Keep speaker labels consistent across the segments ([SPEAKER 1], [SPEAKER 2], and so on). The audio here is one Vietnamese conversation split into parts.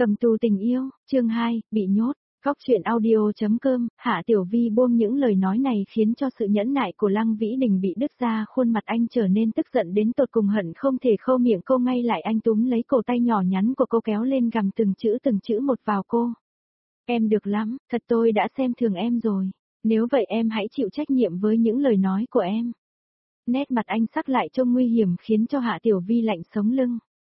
[SPEAKER 1] Cầm tù tình yêu, chương 2, bị nhốt. Góc truyện audio.com, Hạ Tiểu Vi buông những lời nói này khiến cho sự nhẫn nại của Lăng Vĩ Đình bị đứt ra, khuôn mặt anh trở nên tức giận đến tột cùng, hận không thể khâu miệng cô ngay lại. Anh túm lấy cổ tay nhỏ nhắn của cô kéo lên gằm từng chữ một vào cô. Em được lắm, thật tôi đã xem thường em rồi. Nếu vậy em hãy chịu trách nhiệm với những lời nói của em. Nét mặt anh sắc lại trông nguy hiểm khiến cho Hạ Tiểu Vi lạnh sống lưng.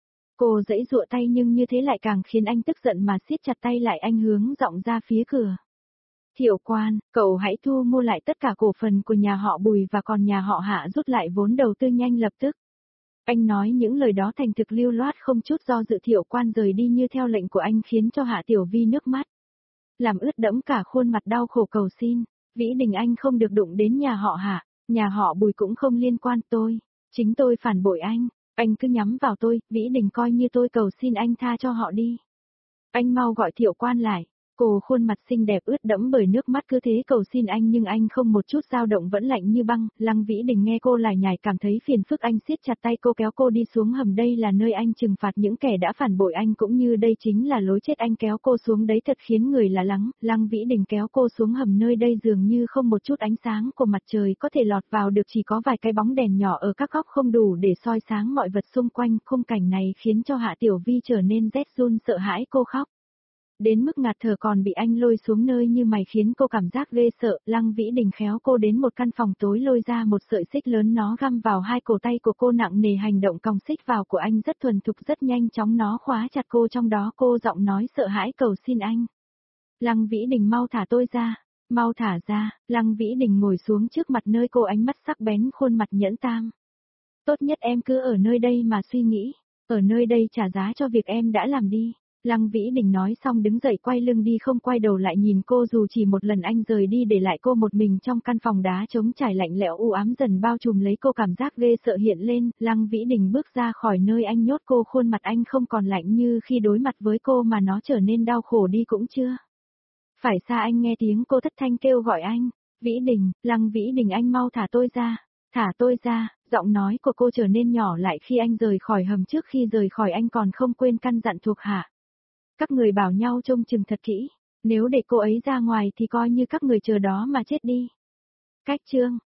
[SPEAKER 1] Cô giãy giụa tay nhưng như thế lại càng khiến anh tức giận mà siết chặt tay lại. Anh hướng giọng ra phía cửa. Thiệu Quan, cậu hãy thu mua lại tất cả cổ phần của nhà họ Bùi và còn nhà họ Hạ rút lại vốn đầu tư nhanh lập tức. Anh nói những lời đó thành thực lưu loát không chút do dự. Thiệu Quan rời đi như theo lệnh của anh khiến cho Hạ Tiểu Vi nước mắt làm ướt đẫm cả khuôn mặt, đau khổ cầu xin. Vĩ Đình, anh không được đụng đến nhà họ Hạ, nhà họ Bùi cũng không liên quan tôi. Chính tôi phản bội anh cứ nhắm vào tôi. Vĩ Đình, coi như tôi cầu xin anh tha cho họ đi. Anh mau gọi Thiệu Quan lại. Cô khuôn mặt xinh đẹp ướt đẫm bởi nước mắt cứ thế cầu xin anh nhưng anh không một chút dao động, vẫn lạnh như băng. Lăng Vĩ Đình nghe cô lải nhải cảm thấy phiền phức, anh siết chặt tay cô kéo cô đi xuống hầm. Đây là nơi anh trừng phạt những kẻ đã phản bội anh, cũng như đây chính là lối chết. Anh kéo cô xuống đấy thật khiến người lạ lắng. Lăng Vĩ Đình kéo cô xuống hầm, nơi đây dường như không một chút ánh sáng của mặt trời có thể lọt vào được, chỉ có vài cái bóng đèn nhỏ ở các góc không đủ để soi sáng mọi vật xung quanh. Khung cảnh này khiến cho Hạ Tiểu Vi trở nên rét run sợ hãi, cô khóc đến mức ngạt thở, còn bị anh lôi xuống nơi như mày khiến cô cảm giác ghê sợ. Lăng Vĩ Đình khéo cô đến một căn phòng tối, lôi ra một sợi xích lớn, nó găm vào hai cổ tay của cô nặng nề. Hành động còng xích vào của anh rất thuần thục, rất nhanh chóng, nó khóa chặt cô trong đó. Cô giọng nói sợ hãi cầu xin anh. Lăng Vĩ Đình, mau thả tôi ra, mau thả ra. Lăng Vĩ Đình ngồi xuống trước mặt nơi cô, ánh mắt sắc bén, khuôn mặt nhẫn tam. Tốt nhất em cứ ở nơi đây mà suy nghĩ, ở nơi đây trả giá cho việc em đã làm đi. Lăng Vĩ Đình nói xong đứng dậy quay lưng đi, không quay đầu lại nhìn cô dù chỉ một lần. Anh rời đi để lại cô một mình trong căn phòng đá trống trải lạnh lẽo u ám dần bao trùm lấy cô, cảm giác ghê sợ hiện lên. Lăng Vĩ Đình bước ra khỏi nơi anh nhốt cô, khuôn mặt anh không còn lạnh như khi đối mặt với cô mà nó trở nên đau khổ đi cũng chưa. Phải xa. Anh nghe tiếng cô thất thanh kêu gọi anh. Vĩ Đình, Lăng Vĩ Đình, anh mau thả tôi ra, thả tôi ra. Giọng nói của cô trở nên nhỏ lại khi anh rời khỏi hầm. Trước khi rời khỏi anh còn không quên căn dặn thuộc hạ. Các người bảo nhau trông chừng thật kỹ, nếu để cô ấy ra ngoài thì coi như các người chờ đó mà chết đi. Cách chương